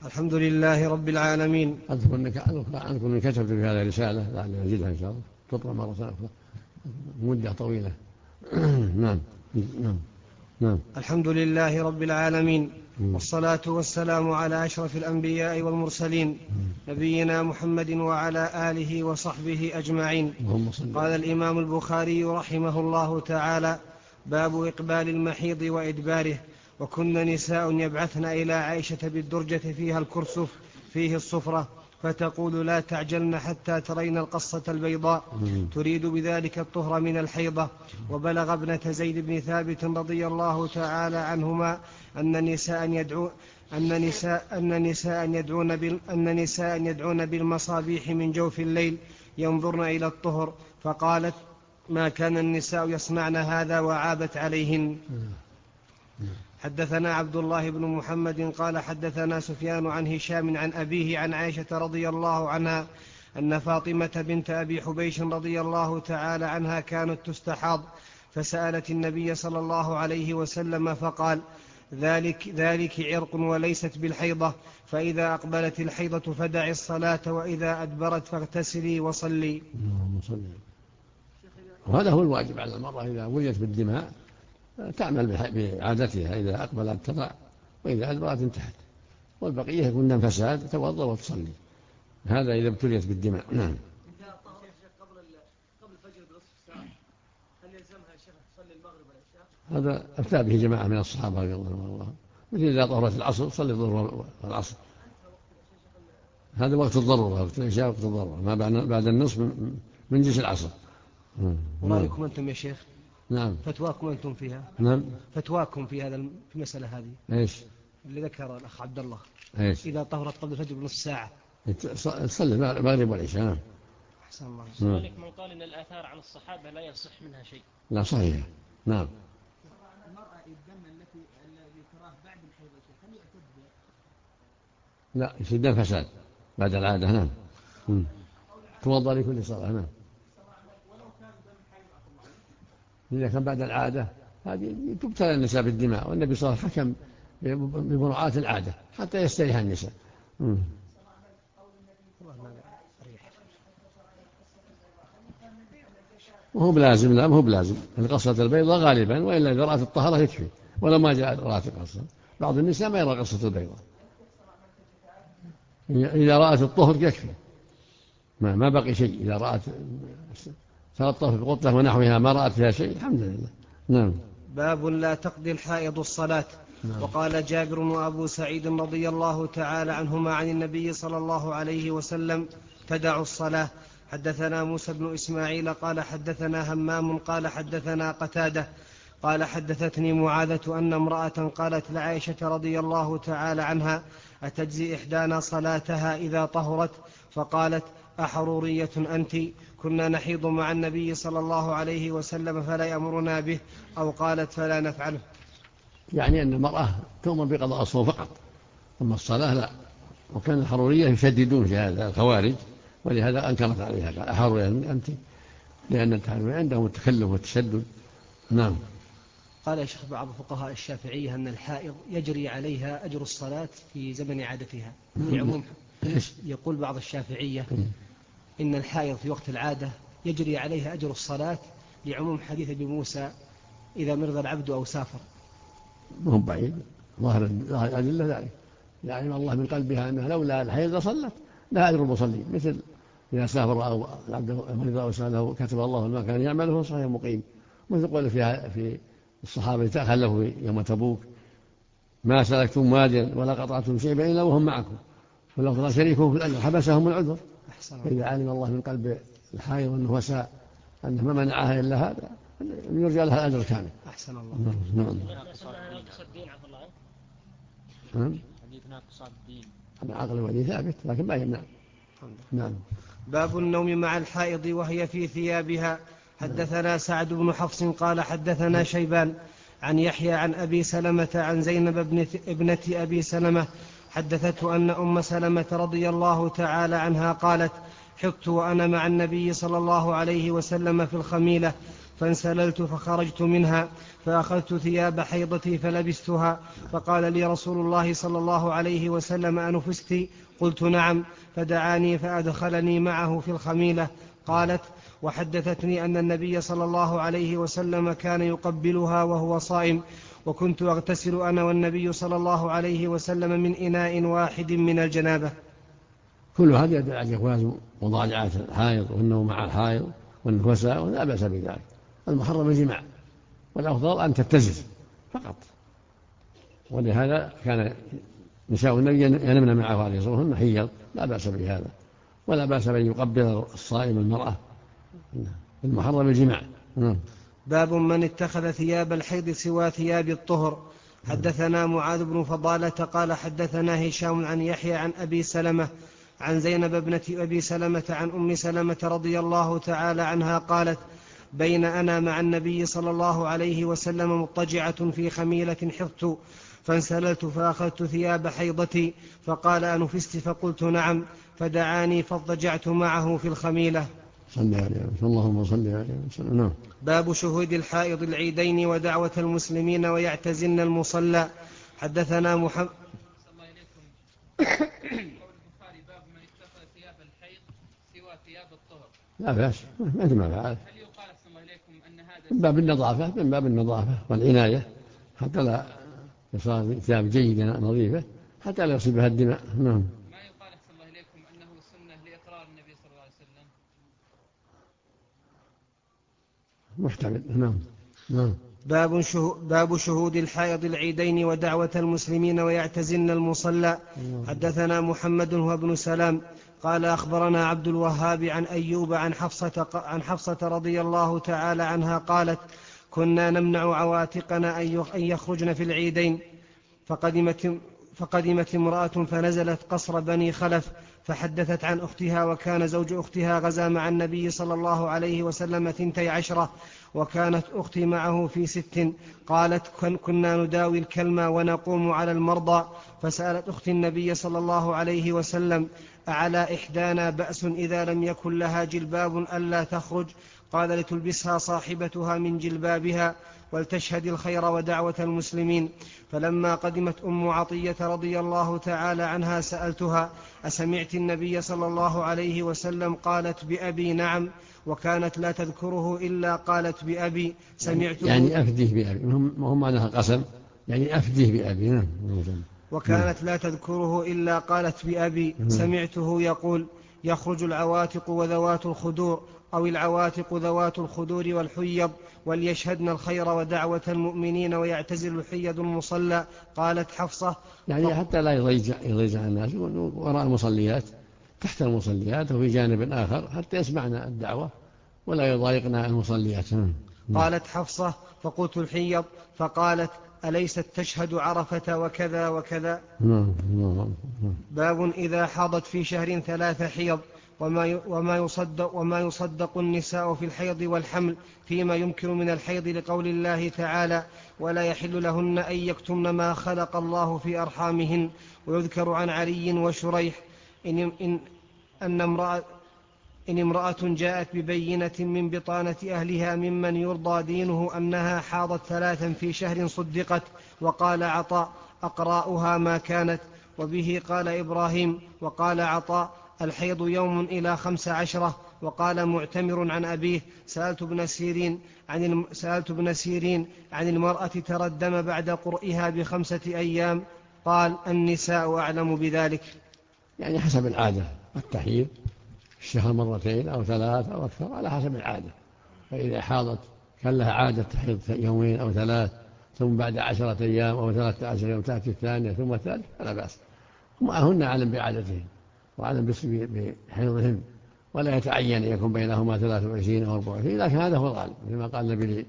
الحمد لله رب العالمين. أذكر أني كتبت في هذه رسالة لعلي أجدها إن شاء الله تطلع مرة أخرى مدة طويلة. نعم. نعم. نعم. الحمد لله رب العالمين، والصلاة والسلام على أشرف الأنبياء والمرسلين نبينا محمد وعلى آله وصحبه أجمعين. قال الإمام البخاري رحمه الله تعالى: باب إقبال المحيض وإدباره. وكن نساء يبعثن إلى عائشة بالدرجة فيها الكرسف فيه الصفرة، فتقول: لا تعجلن حتى ترين القصة البيضاء، تريد بذلك الطهر من الحيضة. وبلغ ابنة زيد بن ثابت رضي الله تعالى عنهما أن نساء يدعون بالمصابيح من جوف الليل ينظرن إلى الطهر، فقالت: ما كان النساء يصنعن هذا، وعابت عليهن. حدثنا عبد الله بن محمد قال حدثنا سفيان عن هشام عن أبيه عن عائشة رضي الله عنها أن فاطمة بنت أبي حبيش رضي الله تعالى عنها كانت تستحاض، فسألت النبي صلى الله عليه وسلم فقال: ذلك عرق وليست بالحيضة، فإذا أقبلت الحيضة فدعي الصلاة، وإذا أدبرت فاغتسلي وصلي. وهذا هو الواجب على المرأة إذا وليت بالدماء تعمل بعادتها، إذا أقبلت تضع، وإذا أدبرت انتهت، والبقية يكون دم فساد توضأ وتصلي. هذا إذا ابتليت بالدماء. نعم. إذا طهر قبل الفجر بنصف ساعة، هل يلزمها الشيخ تصلي المغرب والعشاء؟ هذا أفتى به جماعة من الصحابة رضي الله عنهم، مثل إذا طهرت العصر صلي الظهر والعصر، هذا وقت الضرورة، وقت العشاء وقت الضرورة، ما بعد النصف من جيش العصر. ورأيكم أنتم يا شيخ؟ نعم. فتواكم أنتم فيها؟ نعم. فتواكم في هذا في المسألة هذه؟ إيش؟ اللي ذكر الأخ عبد الله. إيش؟ إذا طهرت قبل الفجر بنصف ساعة تصلي المغرب والعشاء. أحسن الله. سؤالك من قال إن الآثار عن الصحابة لا يصح منها شيء. لا صحيح. نعم. المرأة الدم الذي تراه بعد الحيض هل يعتد به؟ لا، يصير دم فساد بعد العادة. نعم. توضأ لكل صلاة. نعم. إذا كان بعد العادة هذه تبتلى النساء بالدماء، والنبي صلى الله عليه وسلم حكم بمراعاة العادة حتى يستريح النساء. وهو بلازم. لا، مو بلازم القصة البيضاء غالبا، وإلا إذا رأت الطهرة يكفي، ولو ما جاء رأت القصة. بعض النساء ما يرى قصة البيضاء، إذا رأت الطهر يكفي، ما بقي شيء. إذا رأت تلطف بقطة ونحوها ما رأت فيها شيء الحمد لله. نعم. باب لا تقضي الحائض الصلاة. نعم. وقال جابر وأبو سعيد رضي الله تعالى عنهما عن النبي صلى الله عليه وسلم: تدع الصلاة. حدثنا موسى بن إسماعيل قال حدثنا همام قال حدثنا قتادة قال حدثتني معاذة أن امرأة قالت لعائشة رضي الله تعالى عنها: أتجزي إحدانا صلاتها إذا طهرت؟ فقالت: أحرورية أنت؟ كنا نحيض مع النبي صلى الله عليه وسلم فلا يأمرنا به، أو قالت: فلا نفعله. يعني أن المرأة تؤمر بقضاء الصوم فقط، أما الصلاة لا. وكان الحرورية يشددون في هذا الخوارج، ولهذا أنكرت عليها قال: أحرورية أنت، لأن الحرورية عندهم التكلف والتشدد. نعم. قال يا شيخ بعض فقهاء الشافعية أن الحائض يجري عليها أجر الصلاة في زمن عادتها لعموم. يقول بعض الشافعية إن الحائض في وقت العادة يجري عليها أجر الصلاة لعموم حديث ابي موسى: إذا مرض العبد أو سافر. ما هو بعيد، ظاهر الأدلة ذلك، يعني الله من قلبها أنها لولا الحيض لصلت لها أجر المصلين، مثل إذا سافر أو العبد مرض أو سافر كتب الله ما كان يعمله صحيح مقيم. مثل قول في الصحابة تخلفوا يوم تبوك: ما سلكتم واديا ولا قطعتم شيئا إلا وهم معكم، ولو ترى شريكهم في الأجر حبسهم العذر. فإذا علم الله من قلب الحائض أنه وساء أنه ما منعها إلا هذا يرجى لها الأجر كامل. أحسن الله. نعم. حديث ناقص الدين العقل ولي ثابت لكن ما يمنع. نعم. باب النوم مع الحائض وهي في ثيابها. حدثنا سعد بن حفص قال حدثنا شيبان عن يحيى عن أبي سلمة عن زينب ابنة أبي سلمة حدثته أن أم سلمة رضي الله تعالى عنها قالت: حقت وأنا مع النبي صلى الله عليه وسلم في الخميلة، فانسللت فخرجت منها فأخذت ثياب حيضتي فلبستها، فقال لي رسول الله صلى الله عليه وسلم: أنفست؟ قلت: نعم. فدعاني فأدخلني معه في الخميلة. قالت: وحدثتني أن النبي صلى الله عليه وسلم كان يقبلها وهو صائم، وكنت أغتسل أنا والنبي صلى الله عليه وسلم من إناء واحد من الجنابة. كل هذا يدل على جواز مضاجعة الحائض والنوم مع الحائض والنفساء، ولا بأس بذلك. المحرم الجماع، والأفضل أن تتزل فقط. ولهذا كان نساء النبي ينمن معه عليه الصلاة والسلام حيض، لا بأس بهذا، ولا بأس بأن يقبل الصائم المرأة. المحرم الجماع. باب من اتخذ ثياب الحيض سوى ثياب الطهر. حدثنا معاذ بن فضالة قال حدثنا هشام عن يحيى عن أبي سلمة عن زينب ابنة أبي سلمة عن أم سلمة رضي الله تعالى عنها قالت: بين أنا مع النبي صلى الله عليه وسلم مضطجعة في خميلة حفت، فانسللت فأخذت ثياب حيضتي، فقال: أنفست؟ فقلت: نعم. فدعاني فاضطجعت معه في الخميلة. صلى عليه اللهم صل عليه وسلم. باب شهود الحائض العيدين ودعوة المسلمين ويعتزلن المصلى. حدثنا محمد باب من اتخذ ثياب الحيض سوى ثياب الطهر. لا بأس، مثل ما فعل. هل يقال أحسن الله إليكم أن هذا من باب النظافة والعناية، حتى لا يصير ثياب جيدة نظيفة حتى لا يصيبها الدماء. نعم. ما يقال أحسن الله إليكم أنه سنة لإقرار النبي صلى الله عليه وسلم؟ محتمل. نعم. باب شهود الحائض العيدين ودعوة المسلمين ويعتزلن المصلى. حدثنا محمد هو ابن سلام قال أخبرنا عبد الوهاب عن أيوب عن حفصة رضي الله تعالى عنها قالت: كنا نمنع عواتقنا أن يخرجن في العيدين، فقدمت امرأة فنزلت قصر بني خلف فحدثت عن أختها، وكان زوج أختها غزا مع النبي صلى الله عليه وسلم 12، وكانت أختي معه في 6. قالت: كنا نداوي الكلمة ونقوم على المرضى، فسألت أختي النبي صلى الله عليه وسلم: أعلى إحدانا بأس إذا لم يكن لها جلباب ألا تخرج؟ قال: لتلبسها صاحبتها من جلبابها ولتشهد الخير ودعوة المسلمين. فلما قدمت أم عطية رضي الله تعالى عنها سألتها: أسمعت النبي صلى الله عليه وسلم؟ قالت: بأبي نعم. وكانت لا تذكره إلا قالت: بأبي سمعته، يعني أفديه بأبي، هم معناها قسم، يعني أفديه بأبي. نعم. وكانت لا تذكره إلا قالت: بأبي سمعته يقول: يخرج العواتق وذوات الخدور، أو العواتق ذوات الخدور والحيض، وليشهدن الخير ودعوة المؤمنين ويعتزل الحيض المصلى. قالت حفصة: يعني حتى لا يضيج الناس وراء المصليات، تحت المصليات وفي جانب آخر، حتى يسمعنا الدعوة ولا يضايقنا المصليات. قالت حفصة: فقلت: الحيض. فقالت: أليست تشهد عرفة وكذا وكذا؟ باب إذا حاضت في شهر 3 حيض، وما يصدق النساء في الحيض والحمل فيما يمكن من الحيض، لقول الله تعالى: ولا يحل لهن أن يكتمن ما خلق الله في أرحامهن. ويذكر عن علي وشريح إن امرأة جاءت ببينة من بطانة أهلها ممن يرضى دينه أنها حاضت 3 في شهر صدقت. وقال عطاء: أقراؤها ما كانت. وبه قال إبراهيم. وقال عطاء: الحيض يوم إلى 15. وقال معتمر عن أبيه: سألت ابن سيرين عن المرأة ترى الدم بعد قرئها ب5 أيام. قال: النساء أعلم بذلك. يعني حسب العادة، التحيض الشهر 2 أو 3 أو أكثر على حسب العادة. فإذا حاضت كان لها عادة تحيض 2 أو 3، ثم بعد 10 أيام أو 13 يوم تأتي الثانية ثم الثالثة، فلا بأس. هن أعلم بعادتهن وأعلم بحيضهن، ولا يتعين أن يكون بينهما 23 أو 24، لكن هذا هو الغالب، كما قال النبي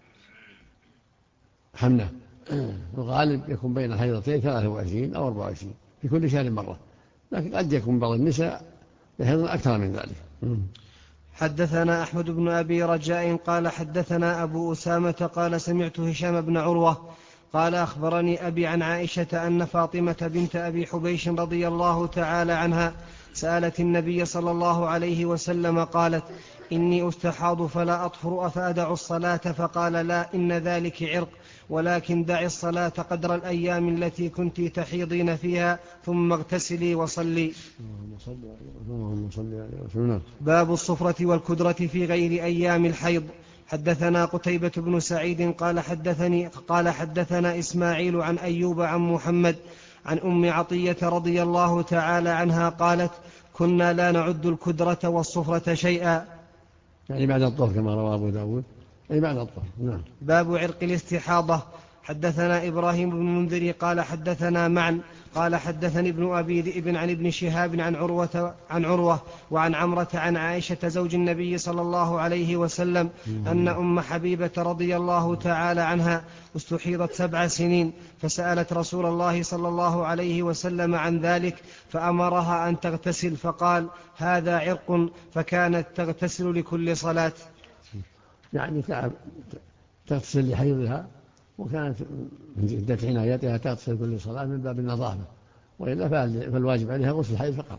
لحمنة: الغالب يكون بين الحيضتين 23 أو 24 في كل شهر مرة، لكن قد يكون بعض النساء يحيضن أكثر من ذلك. حدثنا أحمد بن أبي رجاء قال حدثنا أبو أسامة قال سمعت هشام بن عروة قال أخبرني أبي عن عائشة أن فاطمة بنت أبي حبيش رضي الله تعالى عنها سألت النبي صلى الله عليه وسلم قالت: إني أستحاض فلا أطهر أفأدع الصلاة؟ فقال: لا، إن ذلك عرق، ولكن دع الصلاة قدر الأيام التي كنت تحيضين فيها ثم اغتسلي وصلي. اللهم صل عليه وسلم. باب الصفرة والكدرة في غير أيام الحيض. حدثنا قتيبة بن سعيد قال حدثنا إسماعيل عن أيوب عن محمد عن أم عطية رضي الله تعالى عنها قالت: كنا لا نعد الكدرة والصفرة شيئا. يعني بعد الطهر كما روى أبو داود، أي بعد الطهر. نعم. باب عرق الاستحاضة. حدثنا إبراهيم بن المنذر قال حدثنا معا قال حدثني ابن أبي ذئب عن ابن شهاب عن عروة وعن عمرة عن عائشة زوج النبي صلى الله عليه وسلم أن أم حبيبة رضي الله تعالى عنها استحيضت 7 سنين، فسألت رسول الله صلى الله عليه وسلم عن ذلك فأمرها أن تغتسل، فقال: هذا عرق، فكانت تغتسل لكل صلاة. يعني تغتسل لحيضها، وكانت من جدة عنايتها تغتسل كل صلاة من باب النظافة، وإلا فالواجب عليها غسل الحيض فقط.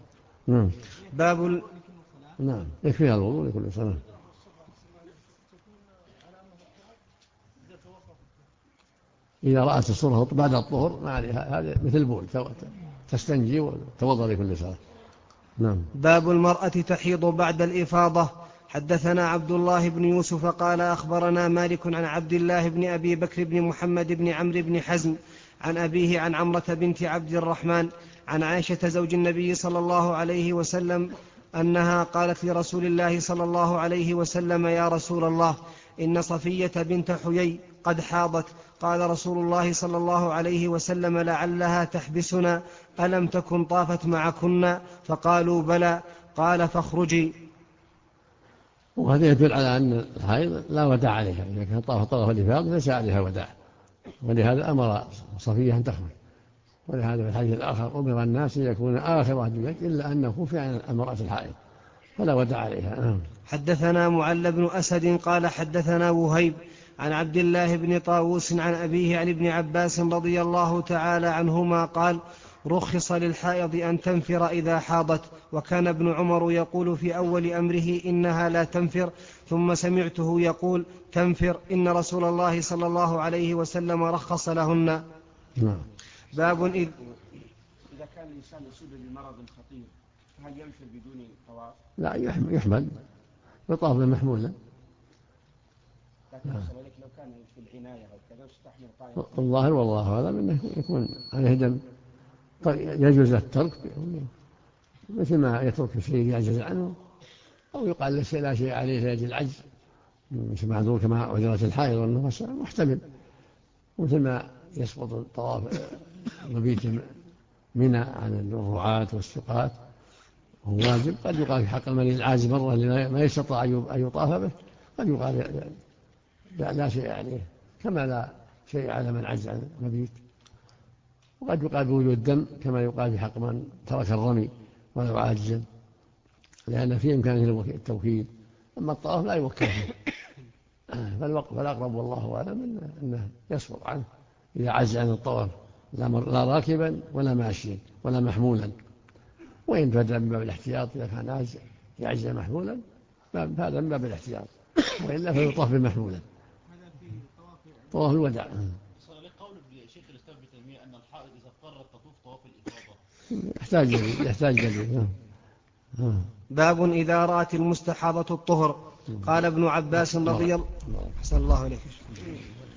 نعم، يكفيها الوضوء لكل صلاة. إذا رأت الصورة بعد الطهر ما عليها، هذا مثل بول، تستنجي وتوضأ لكل صلاة. نعم. باب المرأة تحيض بعد الإفاضة. حدثنا عبد الله بن يوسف قال أخبرنا مالك عن عبد الله بن أبي بكر بن محمد بن عمرو بن حزم عن أبيه عن عمرة بنت عبد الرحمن عن عائشة زوج النبي صلى الله عليه وسلم أنها قالت لرسول الله صلى الله عليه وسلم: يا رسول الله، إن صفية بنت حيي قد حاضت. قال رسول الله صلى الله عليه وسلم: لعلها تحبسنا، ألم تكن طافت معكن؟ فقالوا: بلى. قال: فاخرجي. وهذا يدل على أن الحائض لا وداع عليها، إذا كان طاف طواف الإفاضة ليس عليها وداع، ولهذا أمر صفية أن تخرج. ولهذا في الحديث الآخر: أمر الناس يكون آخر أهل البيت إلا أنه في عن المرأة الحائض فلا وداع عليها. حدثنا معل بن أسد قال حدثنا وهيب عن عبد الله بن طاووس عن أبيه عن ابن عباس رضي الله تعالى عنهما قال: رخص للحائض أن تنفر إذا حاضت، وكان ابن عمر يقول في أول أمره: إنها لا تنفر، ثم سمعته يقول: تنفر، إن رسول الله صلى الله عليه وسلم رخص لهن. باب إذا كان الإنسان يصيب بمرض خطير هل ينفر بدون طواف؟ لا، يحمل يطاف بمحمولا. لكن لو كان في العناية أو كذا يستحمل طائف. الظاهر والله أعلم أنه يكون عليه دم، يجوز الترك مثل ما يترك الشيء يعجز عنه، أو يقال لا شيء عليه لأجل العجز، مش معذور كما عذرت الحائض والنفس محتمل، مثل ما يسقط الطواف مبيت منى عن الرعاة والسقاة وهو واجب. قد يقال في حق المريض العاجز مرة اللي ما يستطيع أن يطاف به، قد يقال لا شيء عليه، كما لا شيء على من عجز عن المبيت. وقد يقال بوجود الدم كما يقال في حق من ترك الرمي ولو عاجزا، لأن في إمكانه التوكيد، أما الطواف لا يوكل فيه. فالأقرب والله أعلم أنه يسقط عنه إذا عجز عن الطواف، لا راكبا ولا ماشيا ولا محمولا. وإن فدى من باب الاحتياط إذا كان يعجز محمولا هذا من باب الاحتياط، وإلا فيطاف بمحمولا. طواف الوداع. لقول شيخ الإسلام ابن تيمية أن الحائض إذا اضطرت تطوف طواف الإفاضة يحتاج دليل. باب إذا رأت المستحاضة الطهر. قال ابن عباس رضي الله عنه: